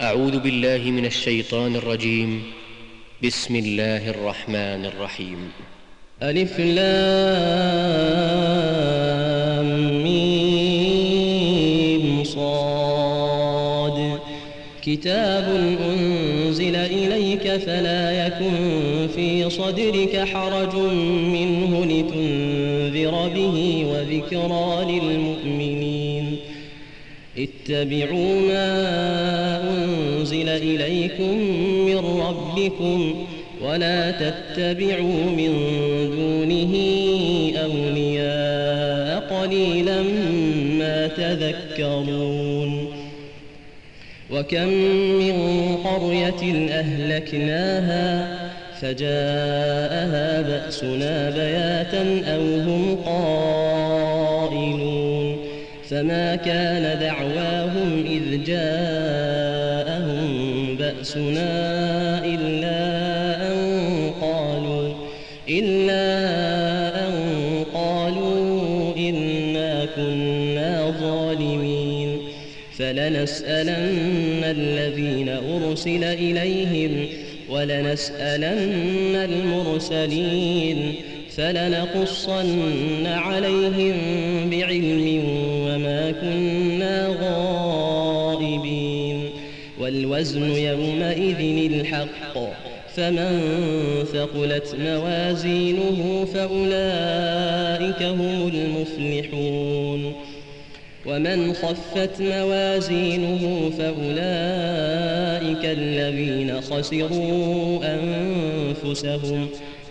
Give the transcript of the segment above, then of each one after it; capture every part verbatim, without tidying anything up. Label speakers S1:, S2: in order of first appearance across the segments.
S1: أعوذ بالله من الشيطان الرجيم. بسم الله الرحمن الرحيم.
S2: ألف لام ميم صاد. كتاب أنزل إليك فلا يكن في صدرك حرج منه لتنذر به وذكرى للمؤمنين. اتبعوا ما أنزل إليكم من ربكم ولا تتبعوا من دونه أولياء قليلا ما تذكرون. وكم من قرية أهلكناها فجاءها بأسنا بياتا أو هم قائلون فما كان دعواهم إذ جاءهم بأسنا إلا أن قالوا إلا أن قالوا إنا كنا ظالمين. فلنسألن الذين أرسل إليهم ولنسألن المرسلين فلنقصن عليهم بعلم وما كنا غائبين. والوزن يومئذ الحق فمن ثقلت موازينه فأولئك هم المفلحون ومن خفت موازينه فأولئك الذين خسروا أنفسهم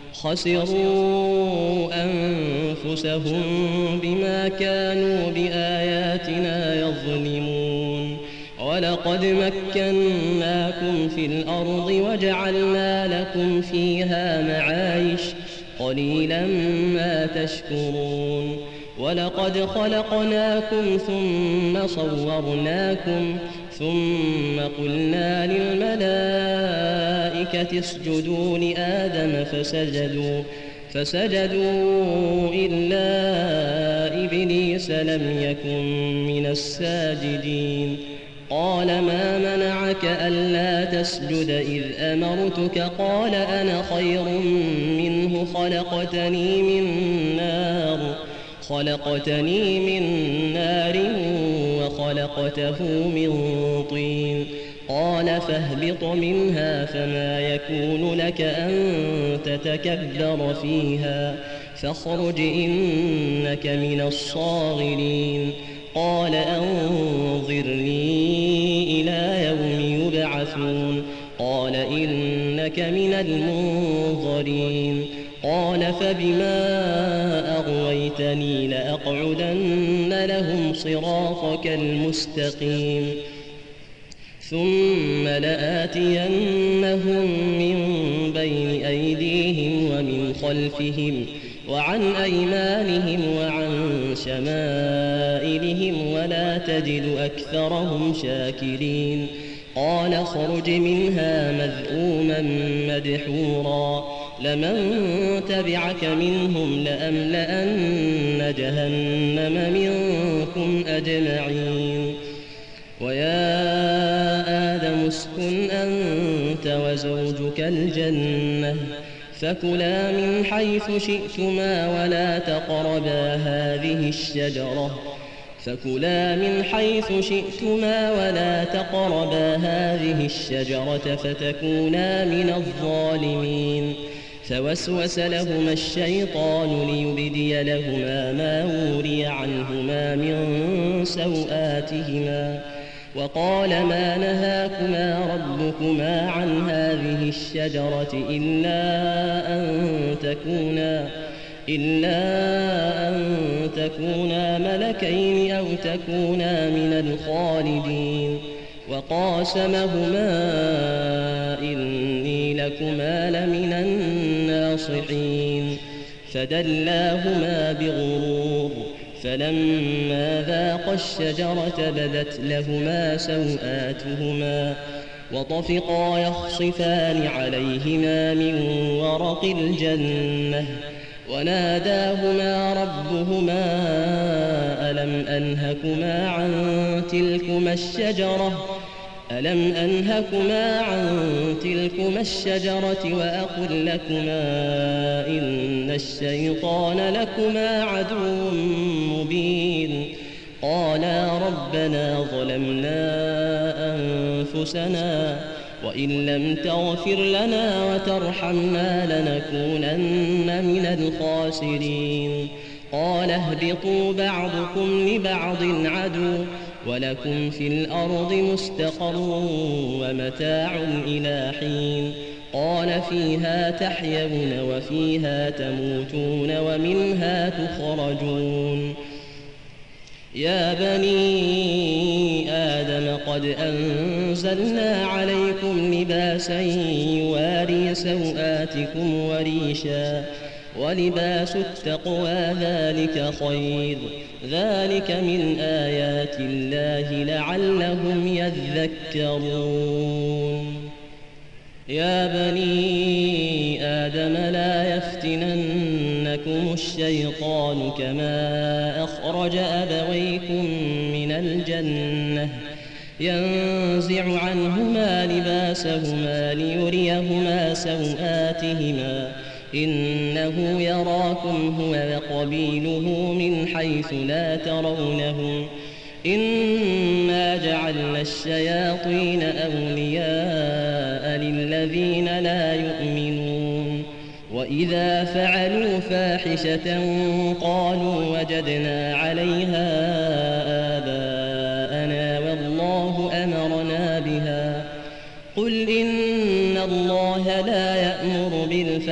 S2: خسروا أنفسهم بما كانوا بآياتنا يظلمون. ولقد مكناكم في الأرض وجعلنا لكم فيها معايش قليلا ما تشكرون. ولقد خلقناكم ثم صورناكم ثم قلنا للملائكة اسجدوا لآدم فسجدوا فسجدوا إلا إبليس لم يكن من الساجدين. قال ما منعك ألا تسجد إذ أمرتك؟ قال أنا خير منه خلقتني من نار خلقتني من نار وخلقته من طين. قال فاهبط منها فما يكون لك أن تتكبر فيها فاخرج إنك من الصاغرين. قال أنظرني إلى يوم يبعثون. قال إنك من المنظرين. قال فبما أغويتني لأقعدن لهم صراطك المستقيم ثم لآتينهم من بين أيديهم ومن خلفهم وعن أيمانهم وعن شمائلهم ولا تجد أكثرهم شاكرين. قال اخرج منها مذءوما مدحورا لمن تبعك منهم لأملأن جهنم منكم أجمعين. ويا آدم اسكن أنت وزوجك الجنة فكلا من حيث شئتما ولا تقربا هذه الشجرة فكلا من حيث شئتما ولا تقربا هذه الشجرة فتكونا من الظالمين. فوسوس لهما الشيطان ليبدي لهما ما وري عنهما من سوآتهما وقال ما نهاكما ربكما عن هذه الشجرة إلا أن تكونا إلا أن تكونا ملكين أو تكونا من الخالدين. وقاسمهما إني لكما لمن الناصحين. فدلاهما بغرور فلما ذاقا الشجرة بدت لهما سوآتهما وطفقا يخصفان عليهما من ورق الجنة وناداهما ربهما ألم أنهكما عن تلكما الشجرة ألم أنهكما عن تلكما الشجرة وأقل لكما إن الشيطان لكما عدو مبين قالا ربنا ظلمنا أنفسنا وإن لم تغفر لنا وترحمنا لنكونن من الخاسرين قال اهبطوا بعضكم لبعض عدو ولكم في الأرض مستقر ومتاع إلى حين قال فيها تحيون وفيها تموتون ومنها تخرجون يا بني آدم قد أنزلنا عليكم لباسا يواري سوآتكم وريشا ولباس التقوى ذلك خير ذلك من آيات الله لعلهم يذكرون يا بني آدم لا يفتننكم الشيطان كما أخرج أبويكم من الجنة ينزع عنهما لباسهما ليريهما سوآتهما إنه يراكم هو وقبيله من حيث لا ترونهم إنا جعلنا الشياطين أولياء للذين لا يؤمنون وإذا فعلوا فاحشة قالوا وجدنا عليها آباءنا والله أمرنا بها قل إن الله لا يأمر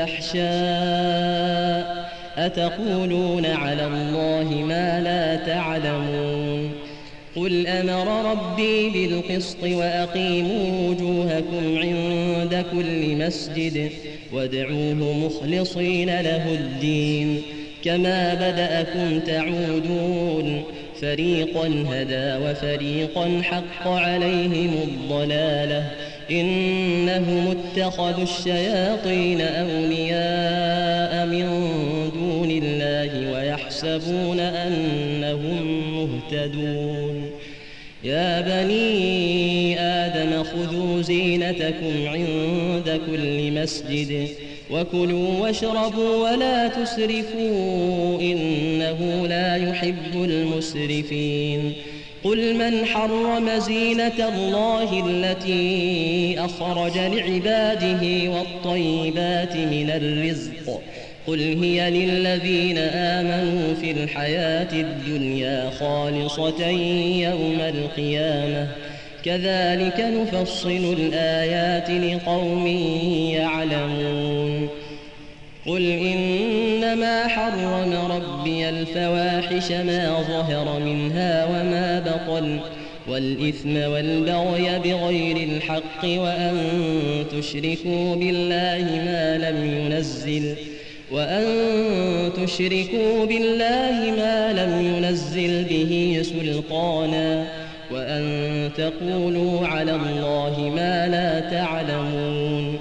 S2: بالفحشاء أتقولون على الله ما لا تعلمون قل أمر ربي بالقسط وأقيموا وجوهكم عند كل مسجد وادعوه مخلصين له الدين كما بدأكم تعودون فريقا هدى وفريقا حق عليهم الضلالة إنهم اتخذوا الشياطين أولياء من دون الله ويحسبون أنهم مهتدون يا بني آدم خذوا زينتكم عند كل مسجد وكلوا واشربوا ولا تسرفوا إنه لا يحب المسرفين قل من حرم زينة الله التي أخرج لعباده والطيبات من الرزق قل هي للذين آمنوا في الحياة الدنيا خالصة يوم القيامة كذلك نفصل الآيات لقوم يعلمون قل إنما حرم ربي الفواحش ما ظهر منها وما بطن والإثم والبغي بغير الحق وأن تشركوا بالله ما لم ينزل وأن تشركوا بالله ما لم ينزل به سلطانا وأن تقولوا على الله ما لا تعلمون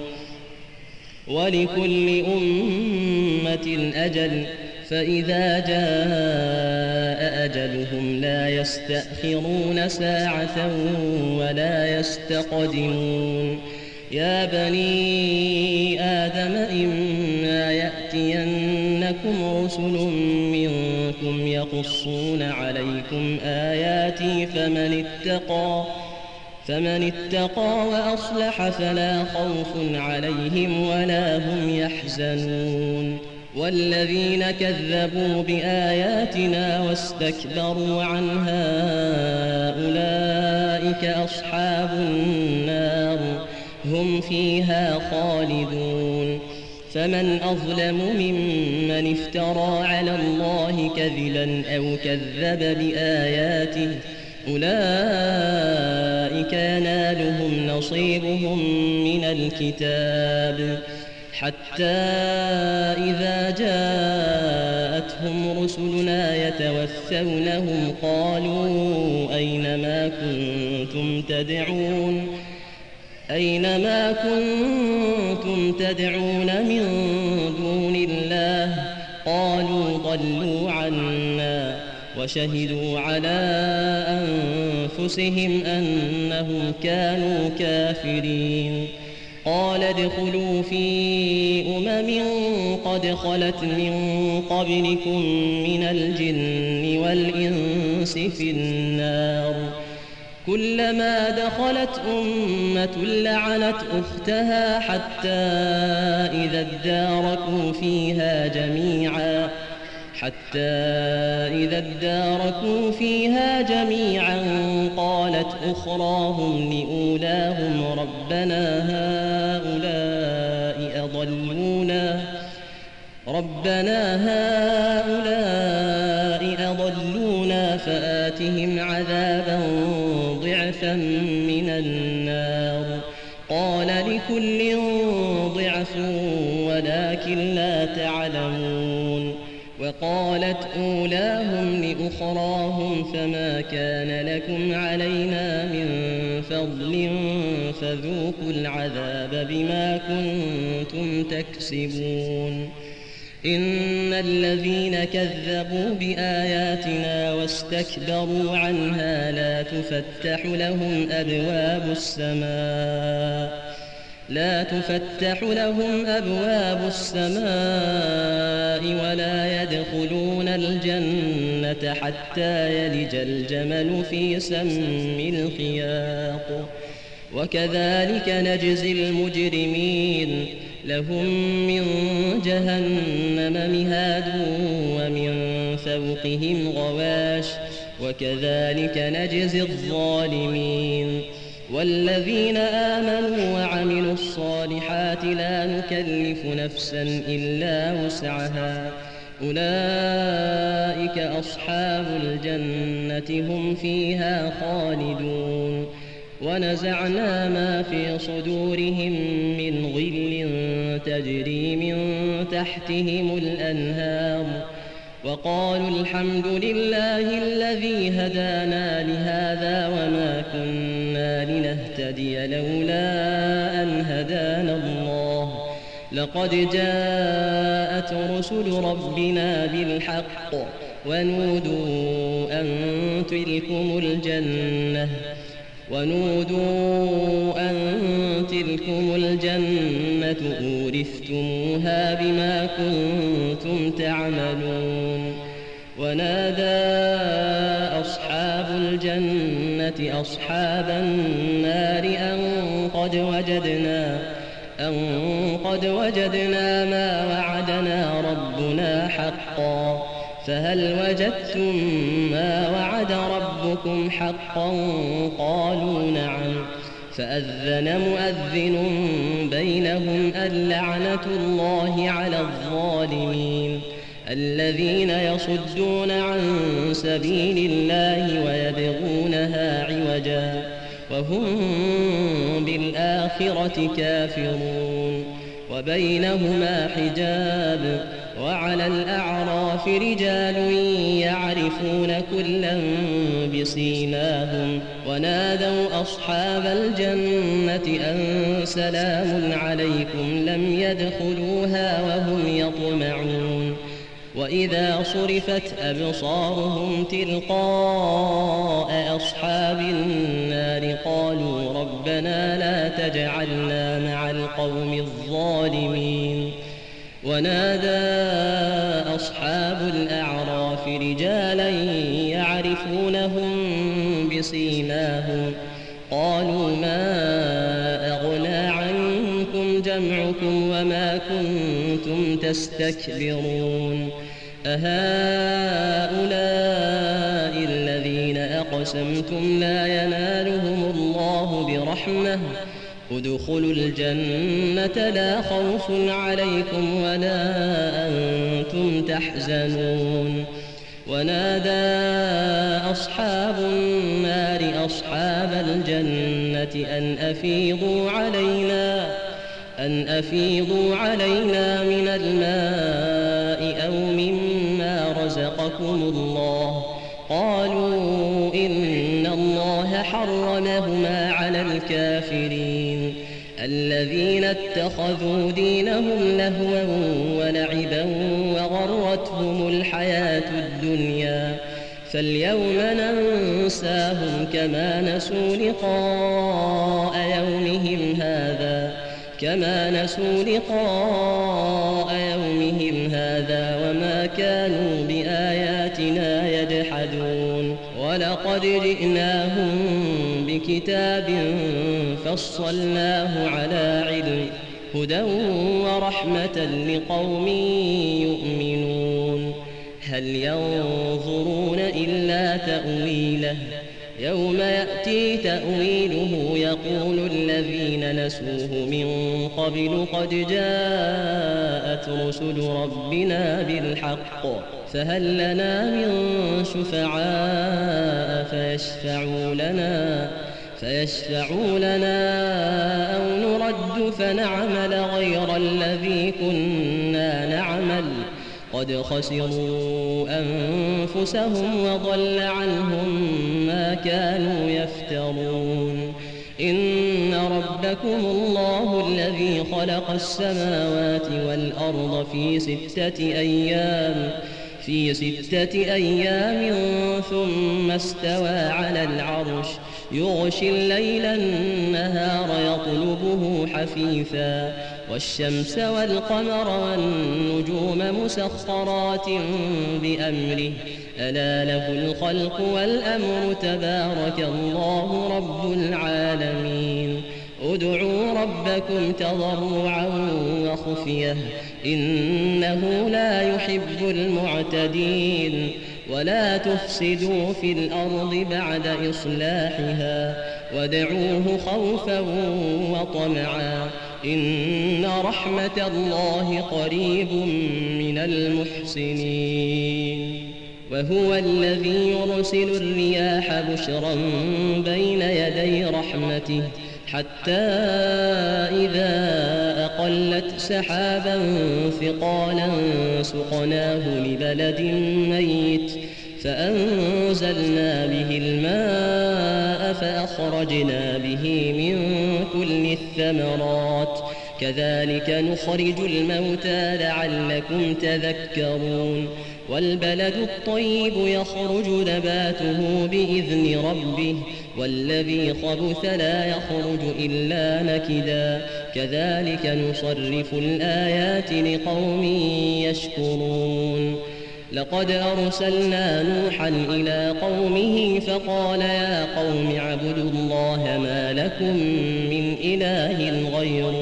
S2: ولكل أمة أجل فإذا جاء أجلهم لا يستأخرون ساعة ولا يستقدمون يا بني آدم إما يأتينكم رسل منكم يقصون عليكم آياتي فمن اتقى فمن اتقى وأصلح فلا خوف عليهم ولا هم يحزنون والذين كذبوا بآياتنا واستكبروا عنها أولئك أصحاب النار هم فيها خالدون فمن أظلم ممن افترى على الله كذبا أو كذب بآياته أولئك ينالهم نصيبهم من الكتاب حتى إذا جاءتهم رسلنا يتوفونهم قالوا أين ما كنتم تدعون أين ما كنتم تدعون من دون الله قالوا ضلوا عنا وشهدوا على أنفسهم أنهم كانوا كافرين. قال ادخلوا في أمم قد خلت من قبلكم من الجن والإنس في النار كلما دخلت أمة لعنت أختها حتى إذا اداركوا فيها جميعا حتى إذا اداركوا فيها جميعا قالت أخراهم لأولاهم ربنا هؤلاء أضلونا ربنا هؤلاء أضلونا فآتهم عذابا ضعفا من النار قال لكل ضعف ولكن لا تعلمون. وقالت أولاهم لأخراهم فما كان لكم علينا من فضل فذوقوا العذاب بما كنتم تكسبون. إن الذين كذبوا بآياتنا واستكبروا عنها لا تفتح لهم أبواب السماء لا تفتح لهم أبواب السماء ولا يدخلون الجنة حتى يلج الجمل في سم الخياط وكذلك نجزي المجرمين. لهم من جهنم مهاد ومن فوقهم غواش وكذلك نجزي الظالمين. والذين آمنوا وعملوا الصالحات لا نكلف نفسا إلا وسعها أولئك أصحاب الجنة هم فيها خالدون. ونزعنا ما في صدورهم من غل تجري من تحتهم الأنهار وقالوا الحمد لله الذي هدانا لهذا وما كنا لنهتدي لولا أن هدانا الله لقد جاءت رسل ربنا بالحق ونودوا أن تلكم الجنة ونودوا أن تلكم الجنة أورثتموها بما كنتم تعملون. ونادى أصحاب الجنة أصحاب النار أن قد وجدنا أن قد وجدنا ما وعدنا ربنا حقا فهل وجدتم ما وعد ربكم حقا قالوا نعم فأذن مؤذن بينهم اللعنة الله على الظالمين الذين يصدون عن سبيل الله ويبغونها عوجا وهم بالآخرة كافرون. وبينهما حجاب وعلى الأعراف رجال يعرفون كلا بسيماهم ونادوا أصحاب الجنة أن سلام عليكم لم يدخلوها وهم يطمعون. وإذا صرفت أبصارهم تلقاء أصحاب النار قالوا ربنا لا تجعلنا مع القوم الظالمين. ونادى أصحاب الأعراف رجالا يعرفونهم بسيماهم قالوا ما أغنى عنكم جمعكم وما كنتم تستكبرون أهؤلاء الذين أقسمتم لا ينالهم الله برحمة ادخلوا الجنة لا خوف عليكم ولا أنتم تحزنون. ونادى أصحاب النار أصحاب الجنة أن أفيضوا علينا أن أفيضوا علينا من الماء أو مما رزقكم الله قالوا إن الله حرمهما على الكافرين الذين اتخذوا دينهم لهوا ولعبا وغرتهم الحياة الدنيا فاليوم ننساهم كما نسوا لقاء يومهم هذا كما نسوا لقاء يومهم هذا وما كانوا بآياتنا يجحدون ولقد جئناهم بكتاب فصلناه على علم هدى ورحمة لقوم يؤمنون هل ينظرون إلا تأويله يوم يأتي تأويله يقول الذين نسوه من قبل قد جاءت رسل ربنا بالحق فهل لنا من شفعاء فيشفعوا لنا فيشفعوا لنا أو نرد فنعمل غير الذي كنا نعمل قد خسروا أنفسهم وضل عنهم ما كانوا يفترون إن ربكم الله الذي خلق السماوات والأرض في ستة أيام في ستة أيام ثم استوى على العرش يغشي الليل النهار يطلبه حثيثا والشمس والقمر والنجوم مسخرات بأمره ألا له الخلق والأمر تبارك الله رب العالمين ادعوا ربكم تضرعا وخفية إنه لا يحب المعتدين ولا تفسدوا في الأرض بعد إصلاحها وادعوه خوفا وطمعا إن رحمة الله قريب من المحسنين وهو الذي يرسل الرياح بشرا بين يدي رحمته حتى إذا أقلت سحابا ثقالا سقناه لبلد ميت فأنزلنا به الماء فأخرجنا به من كل الثمرات كذلك نخرج الموتى لعلكم تذكرون والبلد الطيب يخرج نباته بإذن ربه والذي خبث لا يخرج إلا نكدا كذلك نصرف الآيات لقوم يشكرون لقد أرسلنا نوحا إلى قومه فقال يا قوم اعبدوا الله ما لكم من إله غيره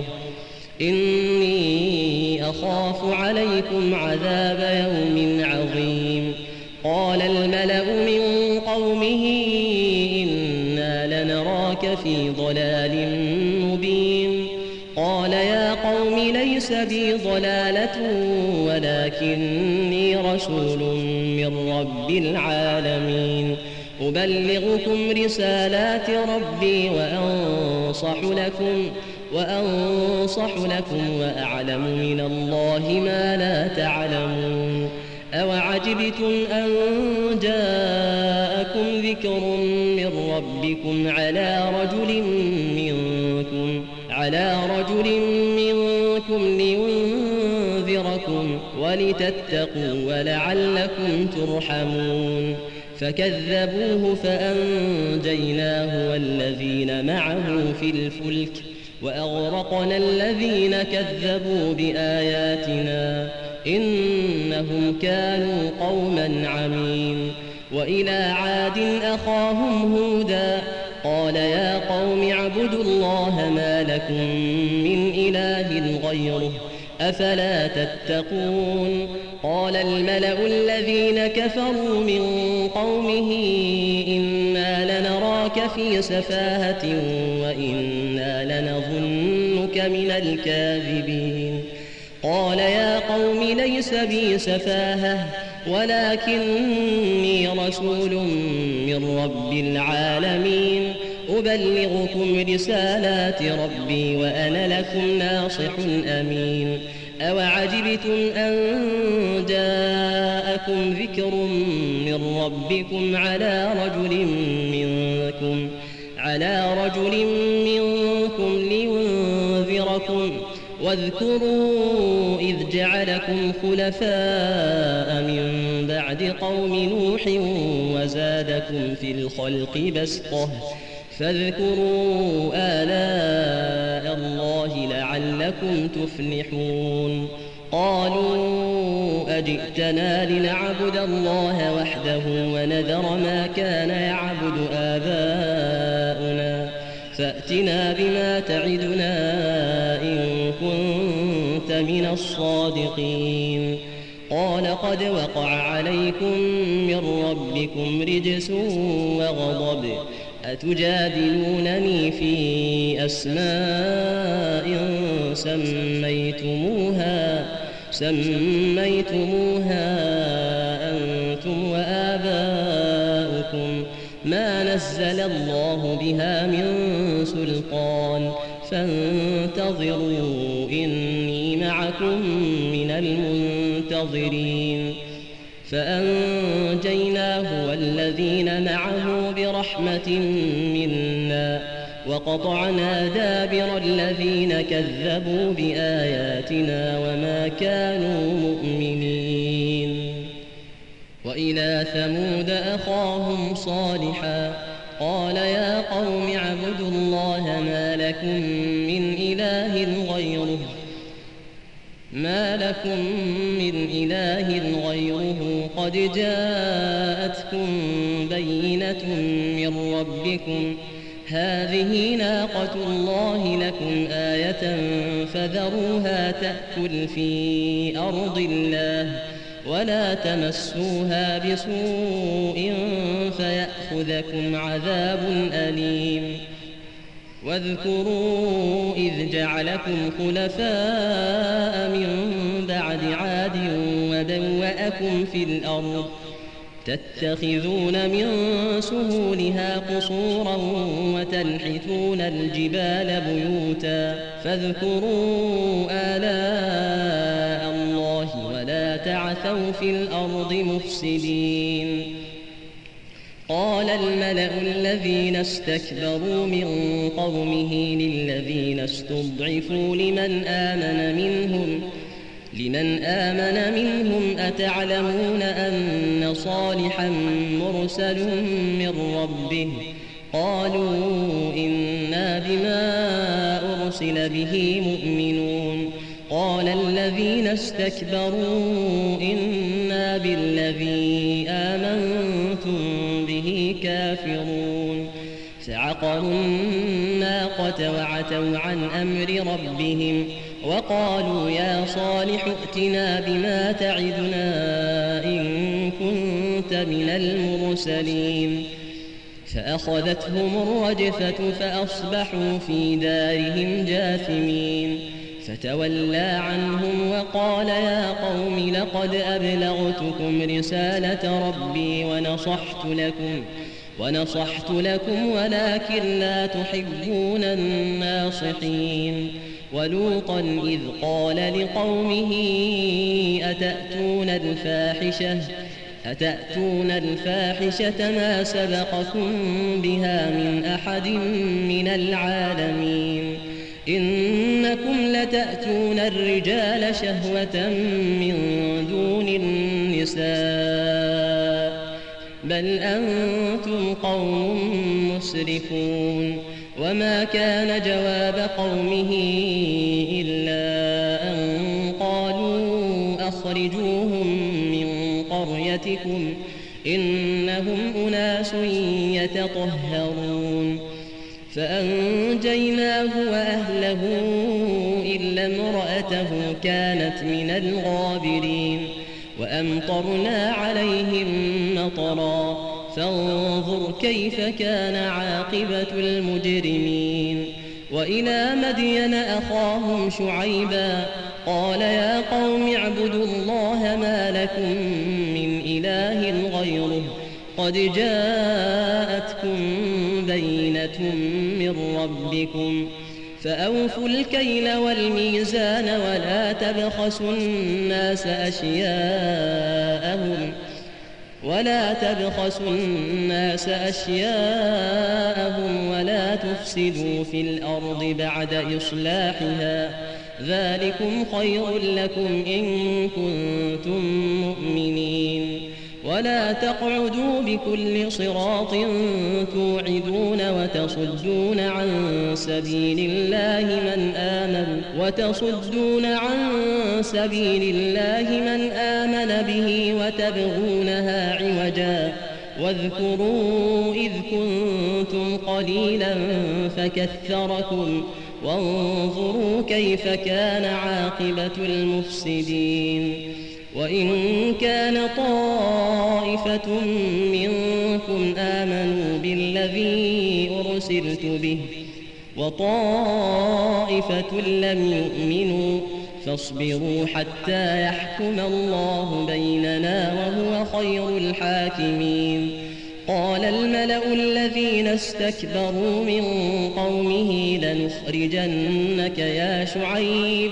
S2: إني أخاف عليكم عذاب يوم عظيم قال الملأ من قومه إنا لنراك في ضلال مبين قال يا قوم ليس بي ضلالة ولكني رسول من رب العالمين أبلغكم رسالات ربي وأنصح لكم وأنصح لكم وأعلم من الله ما لا تعلمون أوعجبتم أن جاءكم ذكر من ربكم على رجل منكم على رجل منكم لينذركم ولتتقوا ولعلكم ترحمون فكذبوه فأنجيناه والذين معه في الفلك وأغرقنا الذين كذبوا بآياتنا إنهم كانوا قوما عمين وإلى عاد أخاهم هودا قال يا قوم اعبدوا الله ما لكم من إله غيره أفلا تتقون قال الملأ الذين كفروا من قومه إنا لنراك في سفاهة وإنا لنظنك من الكاذبين قال يا قوم ليس بي سفاهة ولكني رسول من رب العالمين أبلغكم رسالات ربي وأنا لكم ناصح أمين أوعجبتم أن جاءكم ذكر من ربكم على رجل منكم على رجل منكم لينذركم واذكروا إذ جعلكم خلفاء من بعد قوم نوح وزادكم في الخلق بسطة فاذكروا آلاء الله لعلكم تفلحون قالوا أجئتنا لنعبد الله وحده ونذر ما كان يعبد آباؤنا فأتنا بما تعدنا إن كنت من الصادقين قال قد وقع عليكم من ربكم رجس وغضب أتجادلونني في أسماء سميتموها سميتموها أنتم وآباؤكم ما نزل الله بها من سلطان فانتظروا إني معكم من المنتظرين فأنجيناه والذين معه برحمة منا وقطعنا دابر الذين كذبوا بآياتنا وما كانوا مؤمنين وإلى ثمود أخاهم صالحا قال يا قوم اعبدوا الله ما لكم من إله غيره ما لكم من إله غيره قد جاءتكم بينة من ربكم هذه ناقة الله لكم آية فذروها تأكل في أرض الله ولا تمسوها بسوء فيأخذكم عذاب أليم واذكروا إذ جعلكم خلفاء من بعد عاد وبوأكم في الأرض تتخذون من سهولها قصورا وتنحتون الجبال بيوتا فاذكروا آلاء الله ولا تعثوا في الأرض مفسدين قال الملأ الذين استكبروا من قومه للذين استضعفوا لمن آمن منهم لمن آمن منهم أتعلمون أن صالحا مرسل من ربه قالوا إنا بما أرسل به مؤمنون قال الذين استكبروا إنا بالذي آمنتم به كافرون فعقروا الناقة وعتوا عن أمر ربهم وقالوا يا صالح ائتنا بما تعدنا إن كنت من المرسلين فأخذتهم الرجفة فأصبحوا في دارهم جاثمين فتولى عنهم وقال يا قوم لقد أبلغتكم رسالة ربي ونصحت لكم ونصحت لكم ولكن لا تحبون الناصحين ولوطا إذ قال لقومه أتأتون الفاحشة أتأتون الفاحشة ما سبقكم بها من أحد من العالمين إنكم لتأتون الرجال شهوة من دون النساء بل أنتم قوم مسرفون وما كان جواب قومه إلا أن قالوا أخرجوهم من قريتكم إنهم أناس يتطهرون فأنجيناه وأهله إلا امرأته كانت من الغابرين وأمطرنا عليهم مطرا فانظر كيف كان عاقبة المجرمين وإلى مدين أخاهم شعيبا قال يا قوم اعبدوا الله ما لكم من إله غيره قد جاءتكم بينة من ربكم فأوفوا الكيل والميزان ولا تبخسوا الناس أشياءهم ولا تبخسوا الناس أشياءهم ولا تفسدوا في الأرض بعد إصلاحها ذلكم خير لكم إن كنتم مؤمنين. ولا تقعدوا بكل صراط توعدون وتصدون عن سبيل الله من آمن وتصدون عن سبيل الله من آمن به وتبغونها عوجا واذكروا إذ كنتم قليلا فكثركم وانظروا كيف كان عاقبة المفسدين. وإن كان طائفة منكم آمنوا بالذي أرسلت به وطائفة لم يؤمنوا فاصبروا حتى يحكم الله بيننا وهو خير الحاكمين. قال الملأ الذين استكبروا من قومه لنخرجنك يا شعيب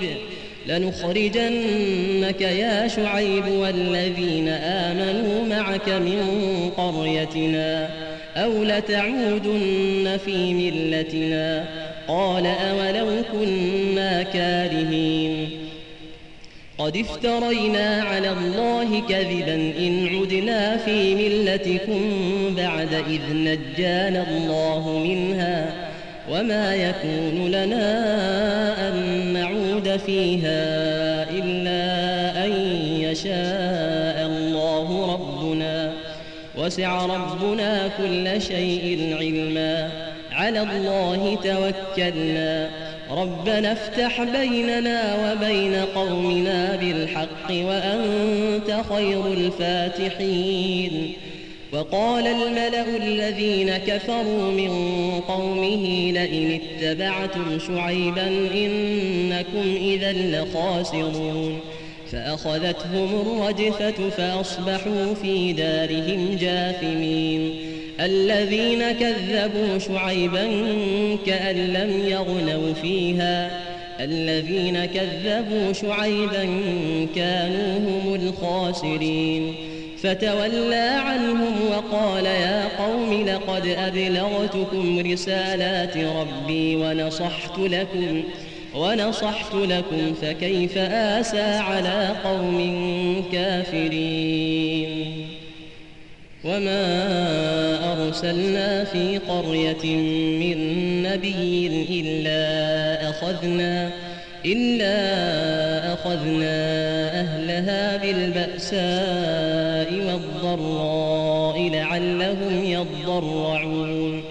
S2: لنخرجنك يا شعيب والذين آمنوا معك من قريتنا أو لتعودن في ملتنا. قال أولو كنا كارهين قد افترينا على الله كذبا إن عدنا في ملتكم بعد إذ نجانا الله منها وما يكون لنا أن نعود فيها إلا أن يشاء الله ربنا وسع ربنا كل شيء علما على الله توكلنا ربنا افتح بيننا وبين قومنا بالحق وأنت خير الفاتحين. وقال الملأ الذين كفروا من قومه لئن اتبعتم شعيبا إنكم إذا لخاسرون. فأخذتهم الرجفة فأصبحوا في دارهم جاثمين. الذين كذبوا شعيبا كأن لم يغنوا فيها الذين كذبوا شعيبا كانوا هم الخاسرين. فتولى عنهم وقال يا قوم لقد أبلغتكم رسالات ربي ونصحت لكم ونصحت لكم فكيف آسى على قوم كافرين. وما أرسلنا في قرية من نبي إلا أخذنا إلا أخذنا أهلها بالبأساء والضراء لعلهم يضرعون.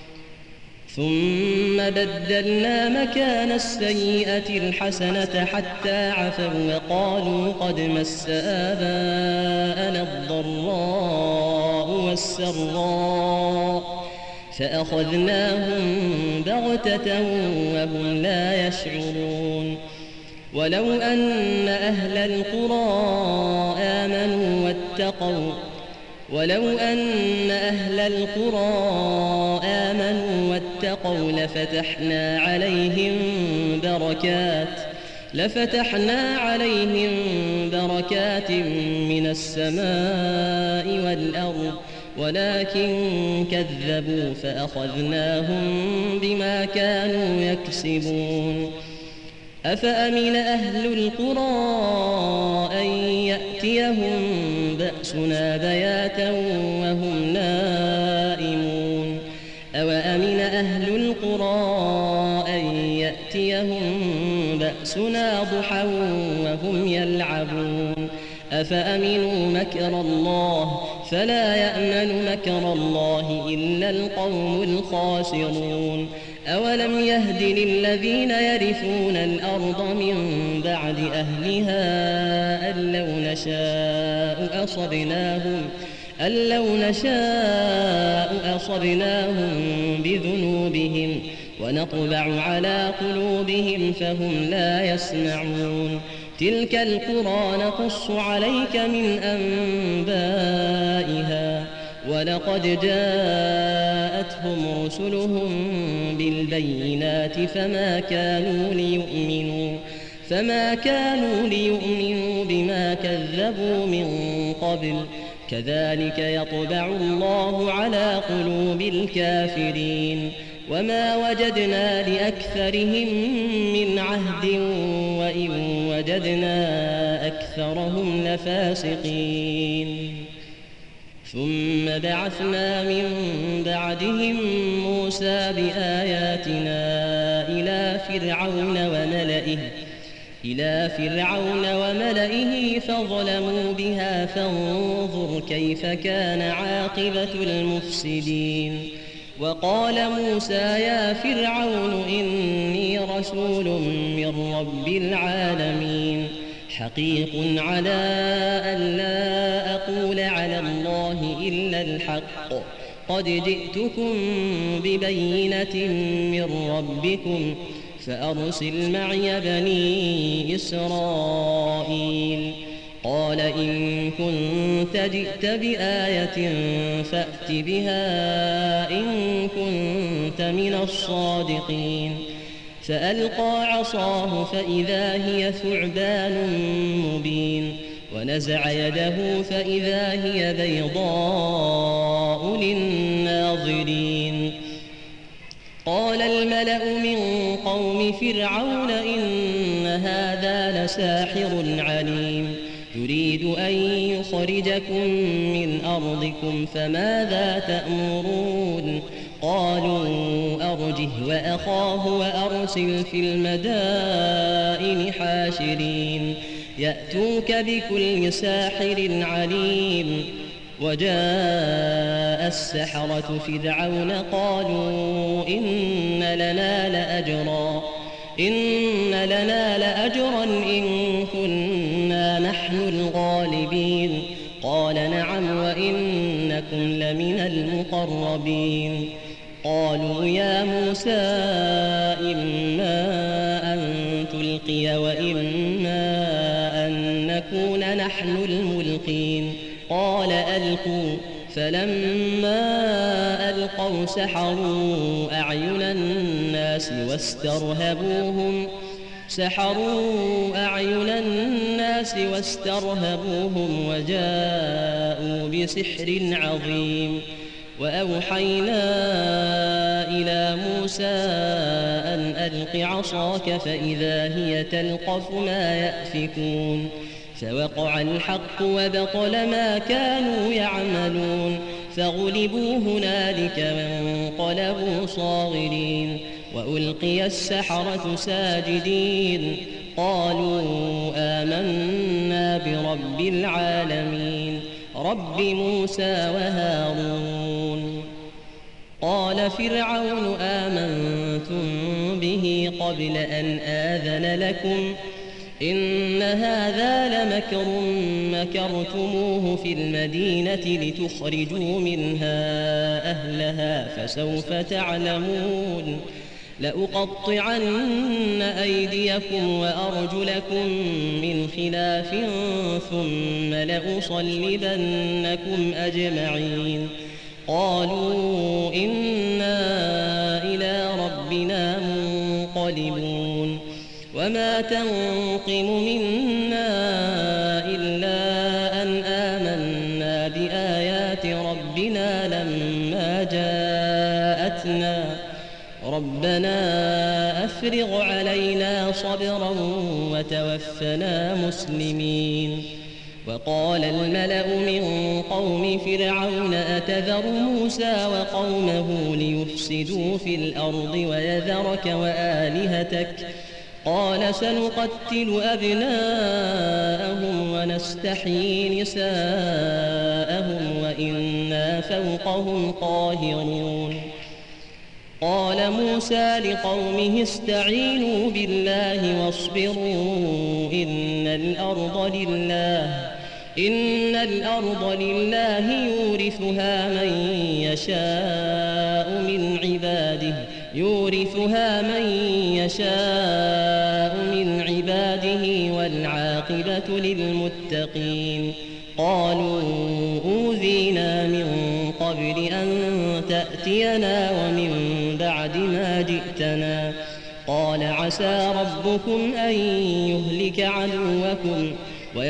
S2: ثم بدلنا مكان السيئة الحسنة حتى عفوا وقالوا قد مس آباءنا الضراء والسراء فأخذناهم بغتة وهم لا يشعرون. ولو أن أهل القرى آمنوا واتقوا ولو أن أهل القرى آمنوا واتقوا لفتحنا عليهم بركات لفتحنا عليهم بركات من السماء والأرض ولكن كذبوا فأخذناهم بما كانوا يكسبون. أفأمن أهل القرى أن يأتيهم بأسنا بياتا وهم نائمون أوأمن أهل القرى أن يأتيهم بأسنا ضحى وهم يلعبون أفأمنوا مكر الله فلا يأمن مكر الله إلا القوم الخاسرون. أولم يهد للذين يرثون الأرض من بعد أهلها أن لو نشاء أصبناهم أن لو نشاء أصبناهم بذنوبهم ونطبع على قلوبهم فهم لا يسمعون. تلك القرى نقص عليك من أنبائها ولقد جاءتهم رسلهم بالبينات فما كانوا ليؤمنوا فما كانوا ليؤمنوا بما كذبوا من قبل كذلك يطبع الله على قلوب الكافرين. وما وجدنا لأكثرهم من عهد وجدنا أكثرهم لفاسقين ثم بعثنا من بعدهم موسى بآياتنا إلى فرعون وملئه إلى فرعون وملئه فظلموا بها فانظر كيف كان عاقبة المفسدين. وقال موسى يا فرعون إني رسول من رب العالمين حقيق على أن لا أقول على الله إلا الحق قد جئتكم ببينة من ربكم فأرسل معي بني إسرائيل. قال إن كنت جئت بآية فأت بها إن كنت من الصادقين. فألقى عصاه فإذا هي ثعبان مبين ونزع يده فإذا هي بيضاء للناظرين. قال الملأ من قوم فرعون إن هذا لساحر عليم يريد أن يخرجكم من أرضكم فماذا تأمرون؟ قالوا أرجه وأخاه وأرسل في المدائن حاشرين يأتوك بكل ساحر عليم. وجاء السحرة فرعون قالوا إن لنا لأجرا إن لنا لأجرا إن كنا نحن الغالبين. قال نعم وإنكم لمن المقربين. قالوا يا موسى إما أن تلقي وإما أن نكون نحن الملقين. قال ألقوا فلما ألقوا سحروا أعين الناس واسترهبوهم سحروا أعين الناس واسترهبوهم وجاءوا بسحر عظيم. وأوحينا إلى موسى أن ألق عصاك فإذا هي تلقف ما يأفكون. فوقع الحق وبطل ما كانوا يعملون فغلبوا هنالك وانقلبوا صاغرين. وألقي السحرة ساجدين قالوا آمنا برب العالمين رب موسى وهارون. قال فرعون آمنتم به قبل أن آذن لكم إن هذا لمكر مكرتموه في المدينة لتخرجوا منها أهلها فسوف تعلمون. لأقطعن أيديكم وأرجلكم من خلاف ثم لأصلبنكم أجمعين. قالوا إنا إلى ربنا منقلبون. وما تنقم منا إلا أن آمنا بآيات ربنا لما جاءتنا ربنا أفرغ علينا صبرا وتوفنا مسلمين. وقال الملأ من قوم فرعون أتذر موسى وقومه ليفسدوا في الأرض ويذرك وآلهتك قال سنقتل أبناءهم ونستحيي نساءهم وإنا فوقهم قاهرون. قال موسى لقومه استعينوا بالله واصبروا إن الأرض لله إن الأرض لله يورثها من يشاء من عباده يورثها من يشاء من عباده والعاقبة للمتقين. قالوا أوذينا من قبل أن تأتينا ومن بعد ما جئتنا. قال عسى ربكم أن يهلك عدوكم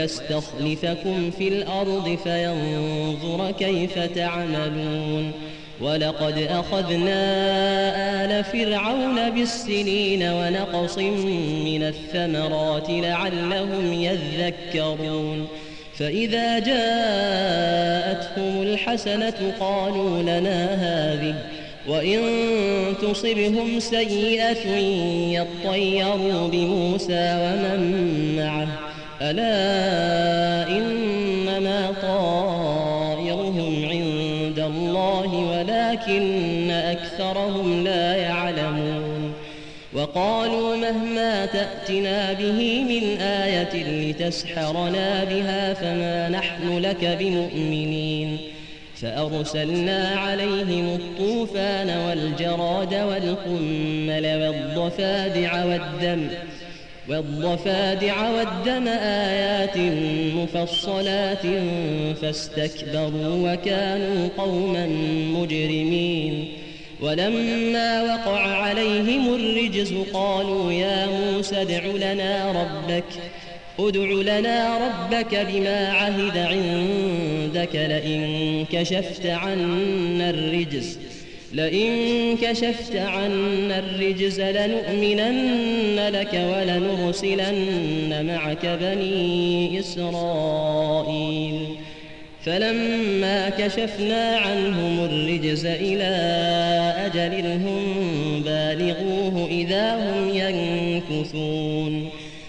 S2: ويستخلفكم في الأرض فينظر كيف تعملون. ولقد أخذنا آل فرعون بالسنين ونقص من الثمرات لعلهم يذكرون فإذا جاءتهم الحسنة قالوا لنا هذه وإن تصبهم سيئة يطيروا بموسى ومن معه ألا إنما طائرهم عند الله ولكن أكثرهم لا يعلمون وقالوا مهما تأتنا به من آية لتسحرنا بها فما نحن لك بمؤمنين فأرسلنا عليهم الطوفان والجراد والقمل والضفادع والدم والضفادع والدم آيات مفصلات فاستكبروا وكانوا قوما مجرمين ولما وقع عليهم الرجز قالوا يا موسى ادع لنا ربك ادع لنا ربك بما عهد عندك لئن كشفت عنا الرجز لئن كشفت عنا الرجز لنؤمنن لك ولنرسلن معك بني إسرائيل فلما كشفنا عنهم الرجز إلى أجل هم بالغوه إذا هم ينكثون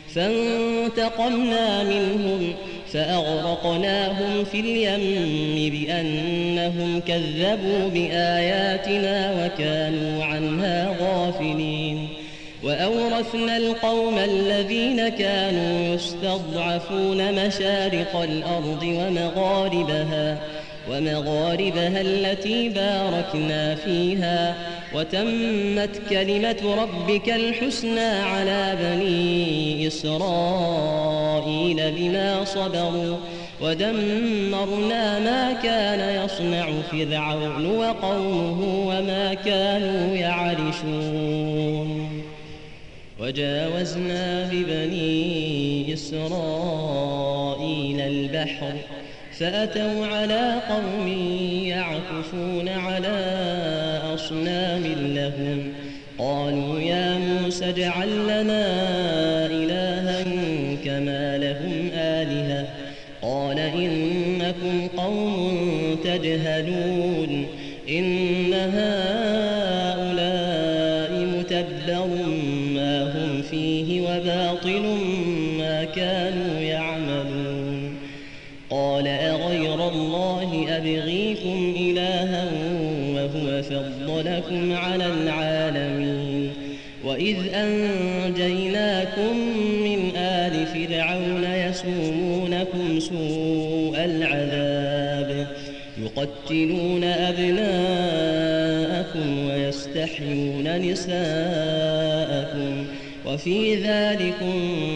S2: فانتقمنا منهم فأغرقناهم في اليم بأنهم كذبوا بآياتنا وكانوا عنها غافلين وأورثنا القوم الذين كانوا يستضعفون مشارق الأرض ومغاربها ومغاربها التي باركنا فيها وتمت كلمة ربك الحسنى على بني إسرائيل بما صبروا ودمرنا ما كان يصنع فرعون وقومه وما كانوا يعرشون وجاوزنا ببني إسرائيل البحر فأتوا على قوم يعكفون على أصنام لهم قالوا يا موسى اجعل لنا إلها كما لهم آلهة قال إنكم قوم تجهلون إن هؤلاء متبر ما هم فيه وباطل ما كانوا يعملون قال أغير الله أبغيكم إلها وهو فضلكم على العالمين وإذ أنجيناكم من آل فرعون يسومونكم سوء العذاب يقتلون أبناءكم ويستحيون نساءكم وفي ذلكم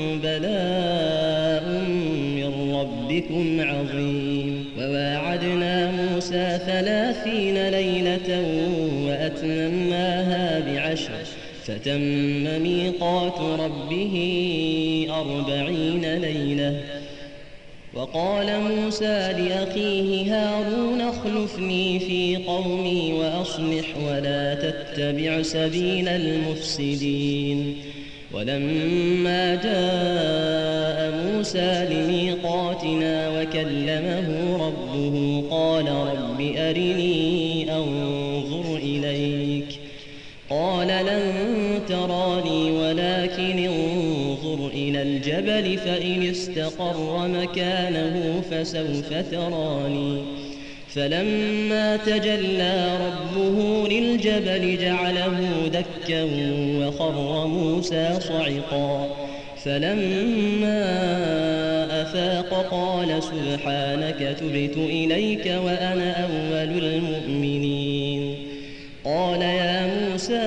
S2: بلاء من ربكم عظيم وواعدنا موسى ثلاثين ليلة وأتممناها بعشر فتم ميقات ربه أربعين ليلة وقال موسى لأخيه هارون اخلفني في قومي وأصلح ولا تتبع سبيل المفسدين ولما جاء موسى لميقاتنا وكلمه ربه قال رب أرني أنظر إليك قال لن تراني ولكن انظر إلى الجبل فإن استقر مكانه فسوف تراني فلما تجلى ربه للجبل جعله دكا وخر موسى صعقا فلما أفاق قال سبحانك تبت إليك وأنا أول المؤمنين قال يا موسى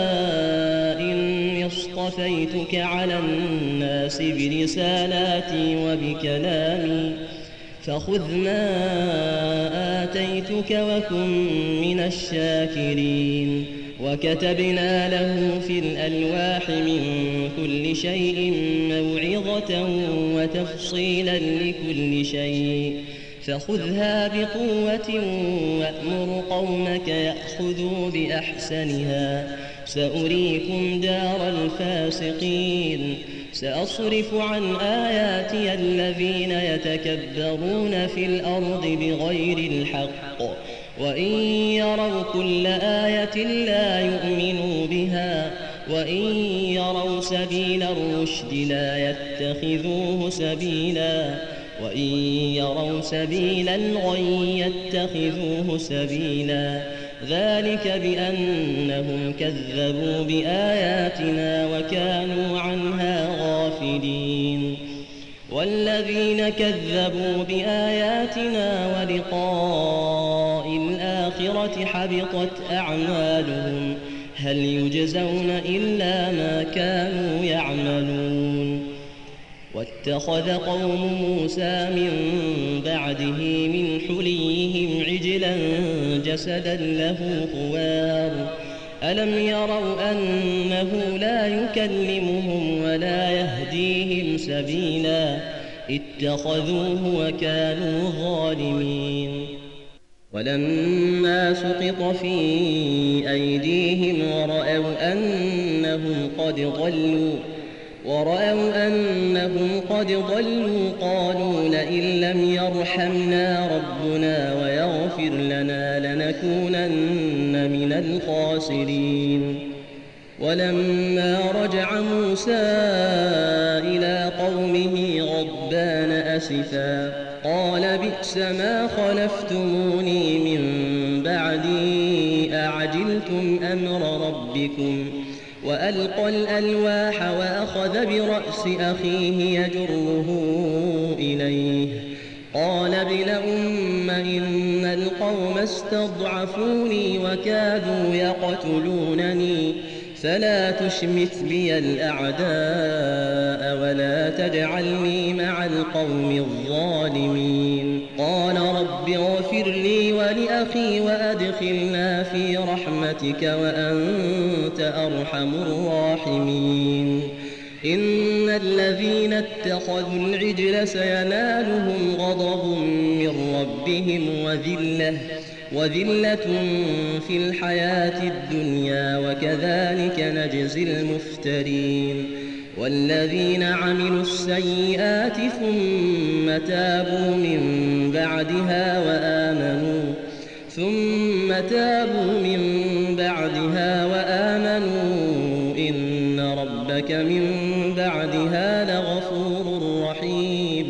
S2: إني اصطفيتك على الناس برسالاتي وبكلامي فخذ ما آتيتك وكن من الشاكرين وكتبنا له في الألواح من كل شيء موعظة وتفصيلا لكل شيء فخذها بقوة وأمر قومك يأخذوا بأحسنها سأريكم دار الفاسقين سأصرف عن آياتي الذين يتكبرون في الأرض بغير الحق وإن يروا كل آية لا يؤمنوا بها وإن يروا سبيل الرشد لا يتخذوه سبيلا وإن يروا سبيل الغي يتخذوه سبيلا ذلك بأنهم كذبوا بآياتنا وكانوا عنها غافلين والذين كذبوا بآياتنا ولقاء الآخرة حبطت أعمالهم هل يجزون إلا ما كانوا يعملون واتخذ قوم موسى من بعده من حليهم عجلا جسدا له خوار ألم يروا أنه لا يكلمهم ولا يهديهم سبيلا اتخذوه وكانوا ظالمين ولما سقط في أيديهم ورأوا أنهم قد ضلوا ورأوا أنهم قد ضلوا قالوا لئن لم يرحمنا ربنا ويغفر لنا لنكونن من الخاسرين ولما رجع موسى إلى قومه غضبان أسفا قال بئس ما خلفتموني من بعدي أعجلتم أمر ربكم وألقى الألواح وأخذ برأس أخيه يجره إليه قال ابن أم إن القوم استضعفوني وكادوا يقتلونني فلا تشمت بي الأعداء ولا تجعلني مع القوم الظالمين قال رب اغفر لي ولأخي وأدخلنا في رحمتك وأنت أرحم الراحمين إن الذين اتخذوا العجل سينالهم غضب من ربهم وذلة وذلة في الحياة الدنيا وكذلك نجزي المفترين والذين عملوا السيئات ثم تابوا من بعدها وآمنوا ثم تابوا من بعدها وآمنوا إن ربك من بعدها لغفور رحيم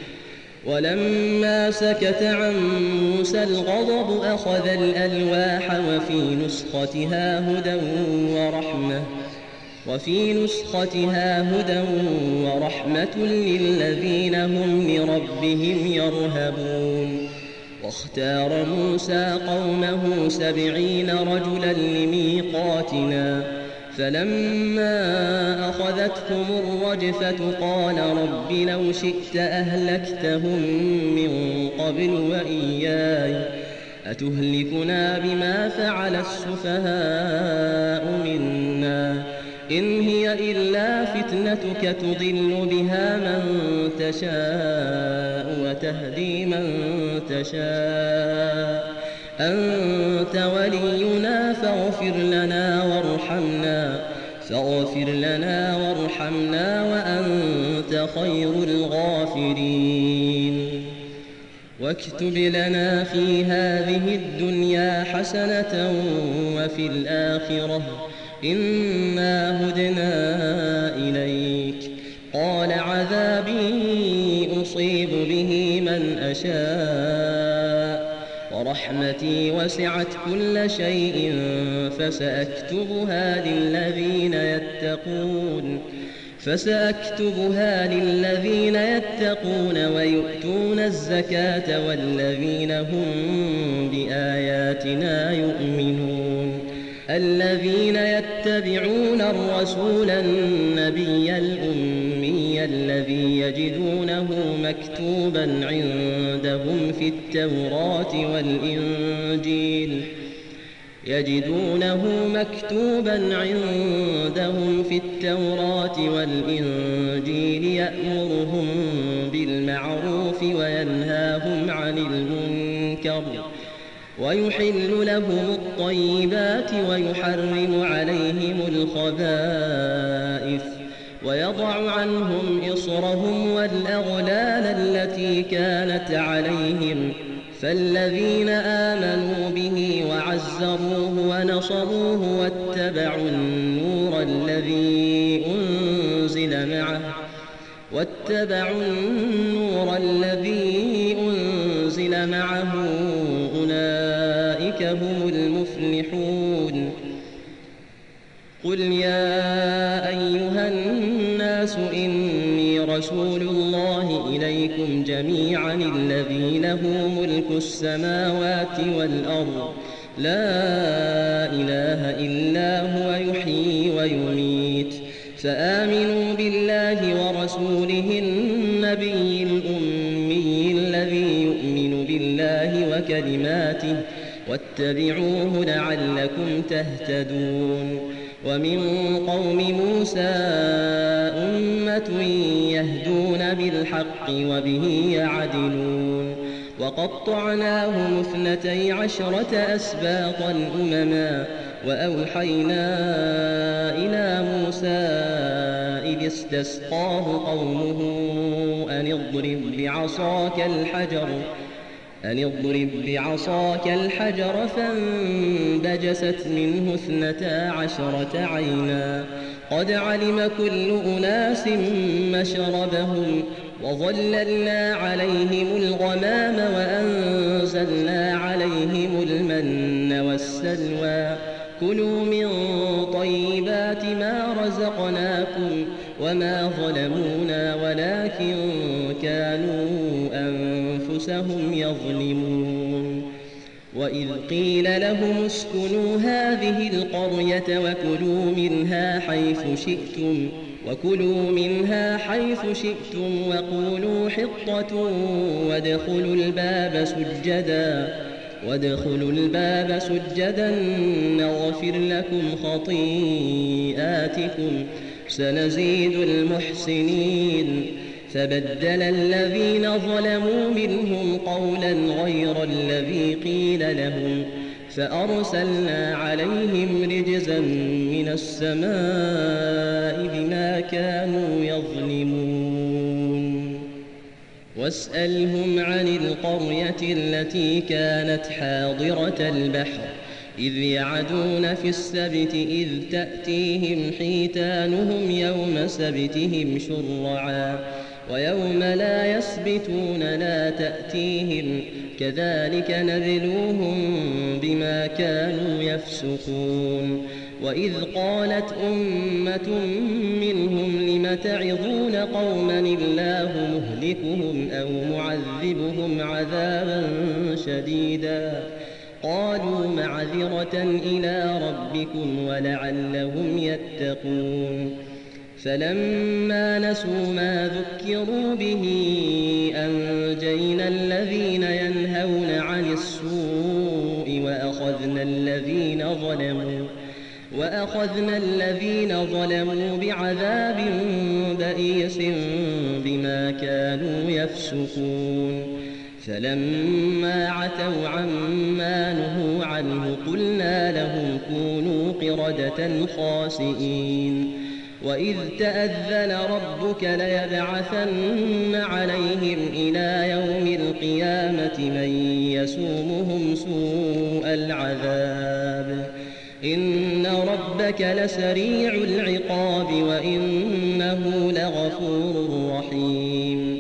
S2: ولما سكت عن موسى الغضب أخذ الألواح وفي نسختها هدى ورحمة وفي نسختها هدى ورحمة للذين هم لربهم يرهبون واختار موسى قومه سبعين رجلا لميقاتنا فلما أخذتهم الرجفة قال رب لو شئت أهلكتهم من قبل وإياي أتهلكنا بما فعل السفهاء منا إن هي إلا فتنتك تضل بها من تشاء وتهدي من تشاء أنت ولينا فاغفر لنا وارحمنا فاغفر لنا وارحمنا وأنت خير الغافرين واكتب لنا في هذه الدنيا حسنة وفي الآخرة إنا هدنا إليك قال عذابي أصيب به من أشاء ورحمتي وسعت كل شيء فسأكتبها للذين يتقون فسأكتبها للذين يتقون ويؤتون الزكاة والذين هم بآياتنا يؤمنون الذين يتبعون الرسول النبي الأمي الذي يجدونه مكتوبا عندهم في التوراة والإنجيل يجدونه مكتوبا عندهم في التوراة والإنجيل يأمرهم بالمعروف وينهاهم عن المنكر ويحل لهم الطيبات ويحرم عليهم الخبائث ويضع عنهم إصرهم والأغلال التي كانت عليهم فالذين آمنوا به وعزروه ونصروه واتبعوا النور الذي أنزل معه واتبعوا النور الذي أنزل معه أولئك هم المفلحون. قل يا أيها الناس إني رسول الله إليكم جميعا الذي له ملك السماوات والأرض لا إله إلا هو يحيي ويميت فآمنوا بالله ورسوله النبي الأمي الذي يؤمن بالله وكلماته واتبعوه لعلكم تهتدون. ومن قوم موسى أمة يهدون بالحق وبه يعدلون وقطعناهم اثنتي عشرة أسباطا أمما وأوحينا إلى موسى إذ استسقاه قومه أن اضرب بعصاك الحجر أن اضرب بعصاك الحجر فانبجست منه اثنتا عشرة عينا قد علم كل أناس مشربهم وظللنا عليهم الغمام وأنزلنا عليهم المن والسلوى كلوا من طيبات ما رزقناكم وما ظلمونا ولكن كانوا أنفسهم يظلمون. وإذ قيل لهم اسكنوا هذه القرية وكلوا منها حيث شئتم وكلوا منها حيث شئتم وقولوا حطة وادخلوا الباب سجدا وادخلوا الباب سجدا نغفر لكم خطيئاتكم سنزيد المحسنين. فبدل الذين ظلموا منهم قولا غير الذي قيل لهم فأرسلنا عليهم رجزا من السماء بما كانوا يظلمون. واسألهم عن القرية التي كانت حاضرة البحر إذ يعدون في السبت إذ تأتيهم حيتانهم يوم سبتهم شرعا ويوم لا يسبتون لا تأتيهم كذلك نبلوهم بما كانوا يفسقون. وإذ قالت أمة منهم لم تعظون قوما الله مهلكهم أو معذبهم عذابا شديدا قالوا معذرة إلى ربكم ولعلهم يتقون. فلما نسوا ما ذكروا به أنجينا الذين ينهون عن السوء وأخذنا الذين ظلموا وأخذنا الذين ظلموا بعذاب بئيس بما كانوا يفسقون. فلما عتوا عما نهوا عنه قلنا لهم كونوا قردة خاسئين. وإذ تأذن ربك ليبعثن عليهم إلى يوم القيامة من يسومهم سوء العذاب إن ربك لسريع العقاب وإنه لغفور رحيم.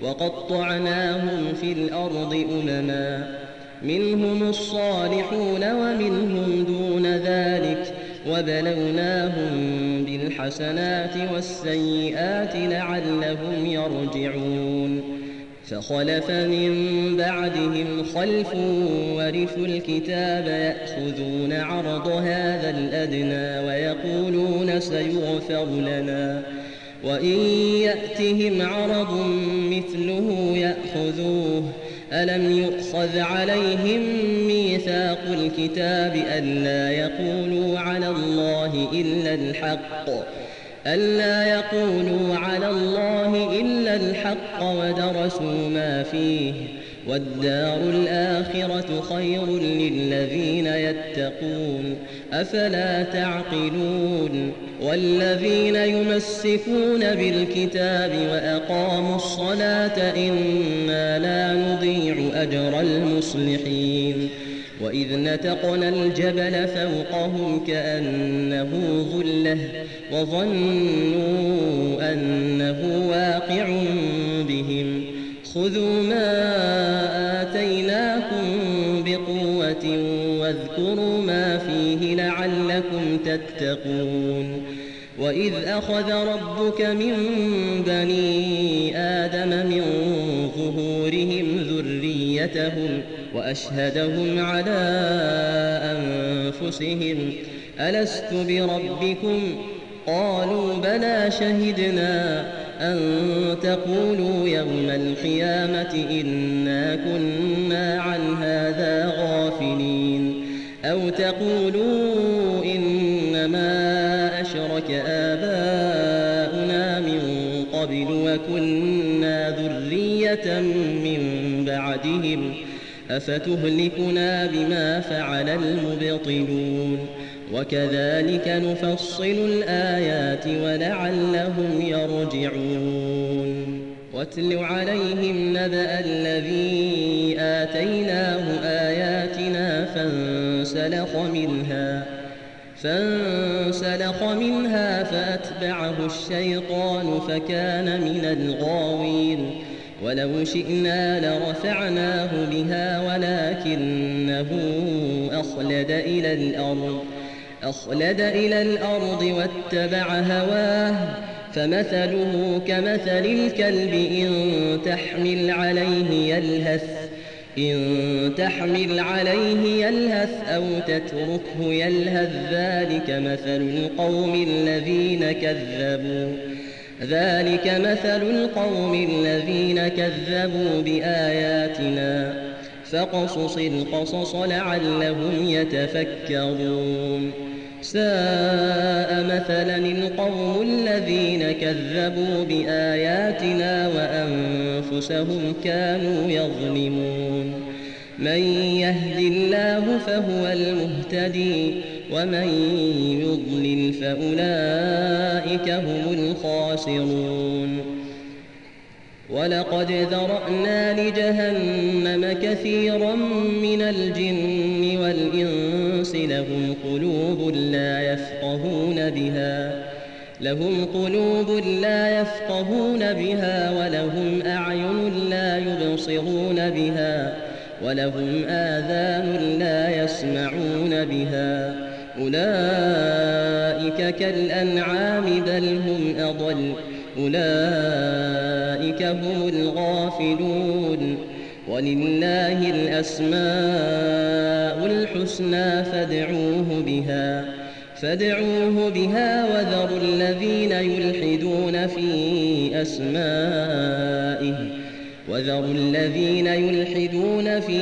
S2: وقطعناهم في الأرض أمما منهم الصالحون ومنهم دون ذلك وبلوناهم بالحسنات والسيئات لعلهم يرجعون. فخلف من بعدهم خلف ورثوا الكتاب يأخذون عرض هذا الأدنى ويقولون سيغفر لنا وإن يأتهم عرض مثله يأخذوه ألم يؤخذ عليهم ميثاق الكتاب ألا يقولوا على الله إلا الحق ألا يقولوا على الله إلا الحق ودرسوا ما فيه والدار الآخرة خير للذين يتقون أفلا تعقلون والذين يمسكون بالكتاب وأقاموا الصلاة إنا لا نضيع أجر المصلحين وإذ نتقنا الجبل فوقهم كأنه ظلة وظنوا أنه واقع بهم خذوا ما آتيناكم بقوة واذكروا ما فيه لعلكم تتقون وإذ أخذ ربك من بني آدم من ظهورهم ذريتهم وأشهدهم على أنفسهم ألست بربكم قالوا بلى شهدنا أن تقولوا يوم القيامة إنا كنا عن هذا غافلين أو تقولوا إنما أشرك آباؤنا من قبل وكنا ذرية من بعدهم أفتهلكنا بما فعل المبطلون وكذلك نفصل الآيات ولعلهم يرجعون واتل عليهم نبأ الذي آتيناه آياتنا فانسلخ منها فانسلخ منها فأتبعه الشيطان فكان من الغاوين ولو شئنا لرفعناه بها ولكنه أخلد إلى الأرض أخلد إلى الأرض واتبع هواه فمثله كمثل الكلب إن تحمل عليه يلهث إن تحمل عليه يلهث أو تتركه يلهث ذلك مثل القوم الذين كذبوا ذلك مثل القوم الذين كذبوا بآياتنا فاقصص القصص لعلهم يتفكرون ساء مثلا القوم الذين كذبوا بآياتنا وأنفسهم كانوا يظلمون من يهد الله فهو المهتدي ومن يضلل فأولئك هم الخاسرون ولقد ذرأنا لجهنم كثيرا من الجن والإنس لهم قلوب لا يفقهون بها لهم قلوب لا يفقهون بها ولهم أعين لا يبصرون بها ولهم آذان لا يسمعون بها أولئك كالأنعام بل هم أضل أولئك هم الغافلون ولله الأسماء الحسنى فادعوه بها فادعوه بها وذروا الذين يلحدون في أسمائه وذروا الذين يلحدون في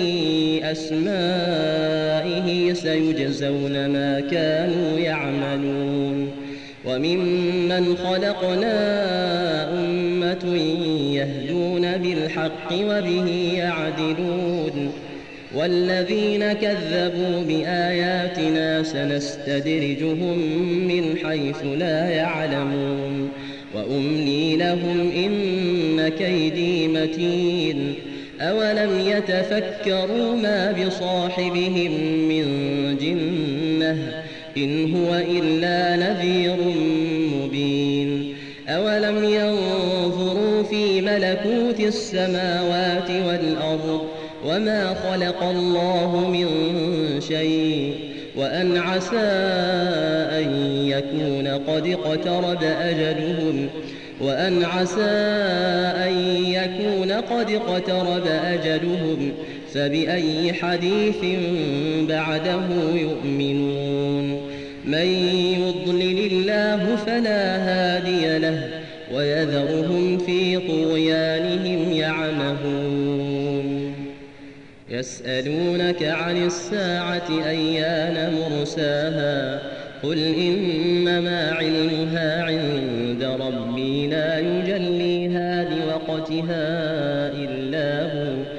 S2: أسمائه سيجزون ما كانوا يعملون وممن خلقنا أمة يهدون بالحق وبه يعدلون والذين كذبوا بآياتنا سنستدرجهم من حيث لا يعلمون وأملي لهم إن كيدي متين أولم يتفكروا ما بصاحبهم من جنة إن هو إلا نذير مبين أولم ينظروا في ملكوت السماوات والأرض وما خلق الله من شيء وأن عسى أن يكون قد اقترب أجلهم وأن عسى أن يكون قد اقترب أجلهم فبأي حديث بعده يؤمنون من يضلل الله فلا هادي له ويذرهم في طغيانهم يعمهون يسألونك عن الساعة أيان مرساها قل إنما علمها عند ربي لا يجليها لوقتها إلا هو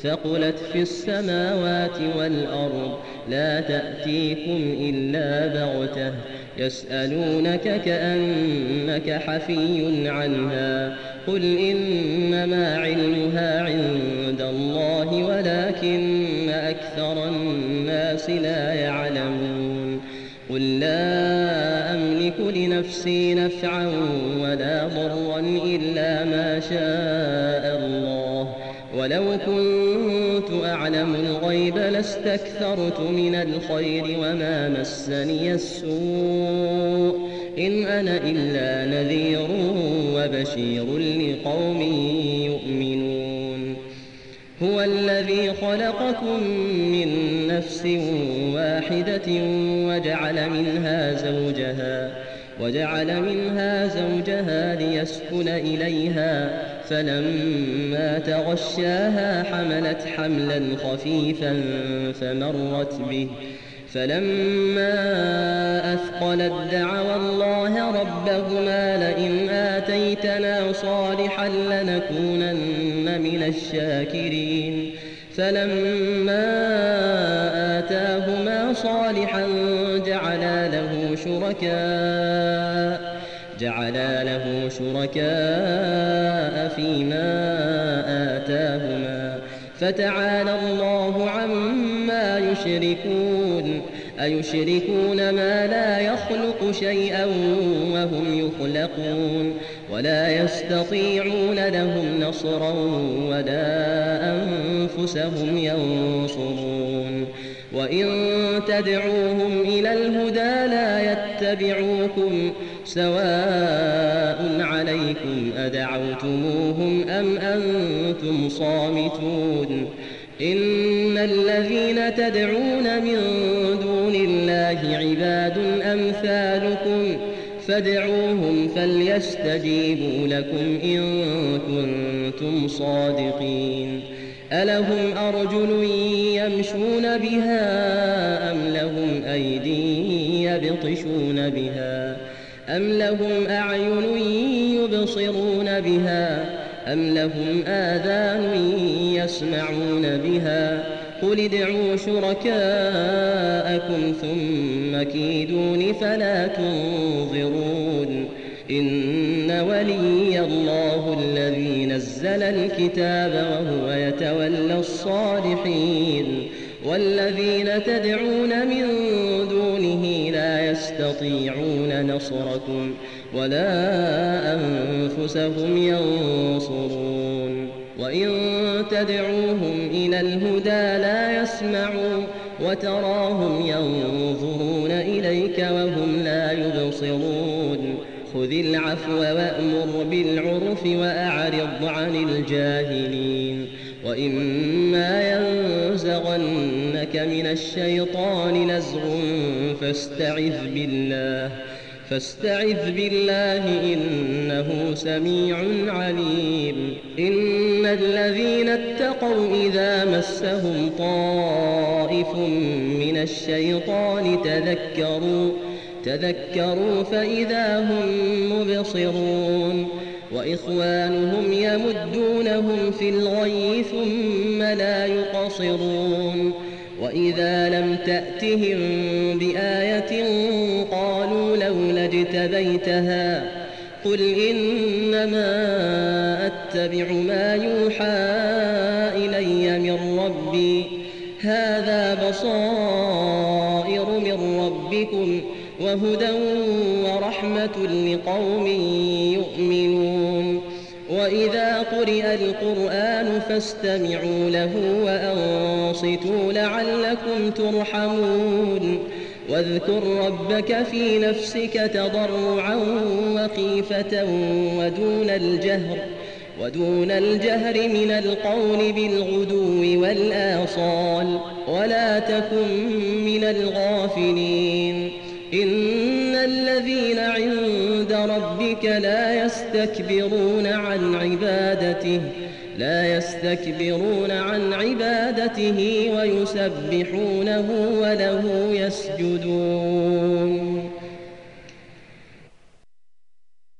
S2: ثقلت في السماوات والأرض لا تأتيكم إلا بغتة يسألونك كأنك حفي عنها قل إنما علمها عند الله ولكن أكثر الناس لا يعلمون قل لا أملك لنفسي نفعا ولا ضرا إلا ما شاء الله ولو كنت أعلم الغيب لاستكثرت من الخير وما مسني السوء إن أنا إلا نذير وبشير لقوم يؤمنون هو الذي خلقكم من نفس واحدة وجعل منها زوجها وجعل منها زوجها ليسكن إليها فلما تغشاها حملت حملا خفيفا فمرت به فلما أثقلت دعوا الله ربهما لئن آتيتنا صالحا لنكونن من الشاكرين فلما آتاهما صالحا جعلا له شركاء جعلا له شركاء فيما آتاهما فتعالى الله عما يشركون أيشركون ما لا يخلق شيئا وهم يخلقون ولا يستطيعون لهم نصرا ولا أنفسهم ينصرون وإن تدعوهم إلى الهدى لا يتبعوكم سواء عليكم أدعوتموهم أم أنتم صامتون إن الذين تدعون من دون الله عباد أمثالكم فادعوهم فليستجيبوا لكم إن كنتم صادقين ألهم أرجل يمشون بها أم لهم أيدي يبطشون بها أم لهم أعين يبصرون بها أم لهم آذان يسمعون بها قل ادعوا شركاءكم ثم كيدون فلا تنظرون إن ولي الله الذي نزل الكتاب وهو يتولى الصالحين والذين تدعون من دونه لا يستطيعون نصركم ولا أنفسهم ينصرون وإن تدعوهم إلى الهدى لا يسمعوا وتراهم ينظرون إليك وهم لا يبصرون خذ العفو وأمر بالعرف وأعرض عن الجاهلين وإما ينزغنك من الشيطان نزغ فاستعذ بالله فاستعذ بالله إنه سميع عليم إن الذين اتقوا إذا مسهم طائف من الشيطان تذكروا تذكروا فإذا هم مبصرون وإخوانهم يمدونهم في الغي ثم لا يقصرون وإذا لم تأتهم بآية قالوا لولا اجتبيتها قل إنما أتبع ما يوحى إلي من ربي هذا بصائر من ربكم وهدى ورحمة لقوم يؤمنون وإذا قرئ القرآن فاستمعوا له وأنصتوا لعلكم ترحمون واذكر ربك في نفسك تضرعا وخيفة ودون الجهر ودون الجهر من القول بالغدو والآصال ولا تكن من الغافلين إن الذين عند ربك لا يستكبرون عن عبادته لا يستكبرون عن عبادته ويسبحونه وله يسجدون